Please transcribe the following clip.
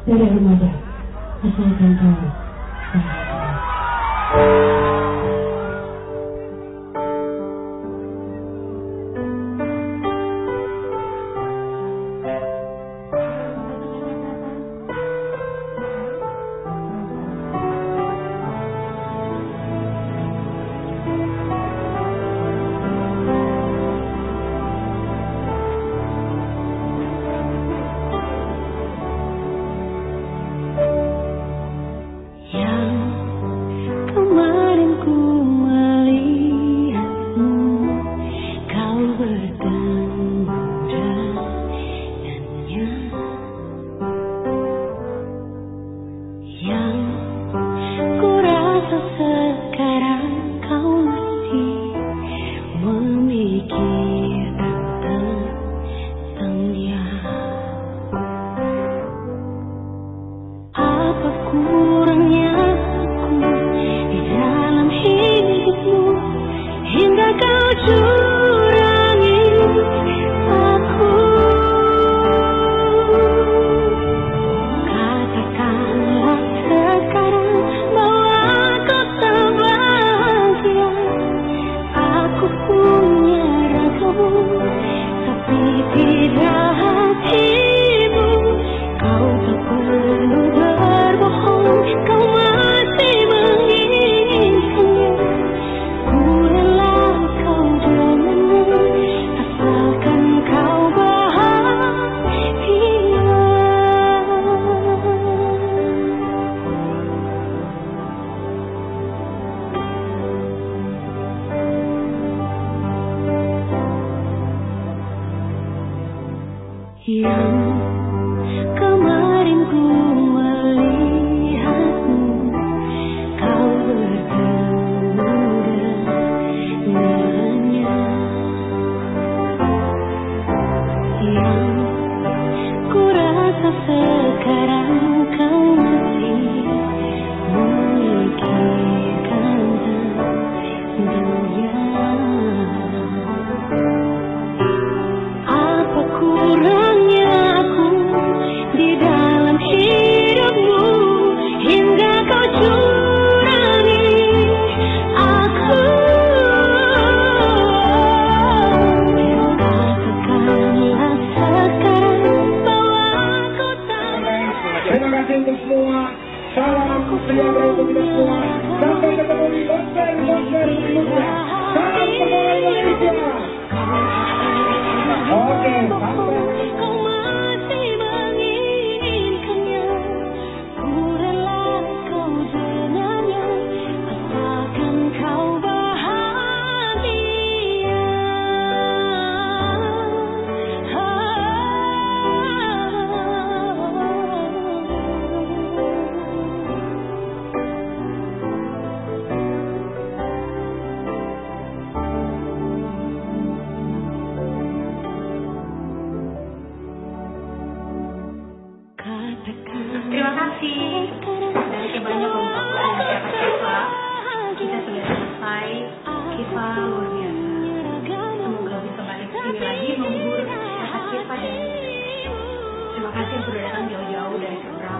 dari remaja, asalkan kau bahagia. Yang kemarin ku melihatmu, kau bertemu dengannya. Yang ku rasa sekarang kau masih memikirkan dia. Apa kurangnya aku di dalam hidupmu hingga kau curangi aku? Katakanlah sekarang bahwa aku tak. Terima kasih untuk semua. Salam sejahtera untuk kita semua. Sampai ketemu di konser berikutnya. Salam semoga Indonesia. Oke, sampai. Kau masih menginginkannya, ku rela kau dengannya, asalkan kau bahagia. Terima kasih dari kebanyakan untuk siapa Kiva. Kita sudah selesai. Kiva luar biasa. Semoga bisa balik sini lagi menghibur siapa Kiva. Dan terima kasih yang sudah datang jauh-jauh dari seberang.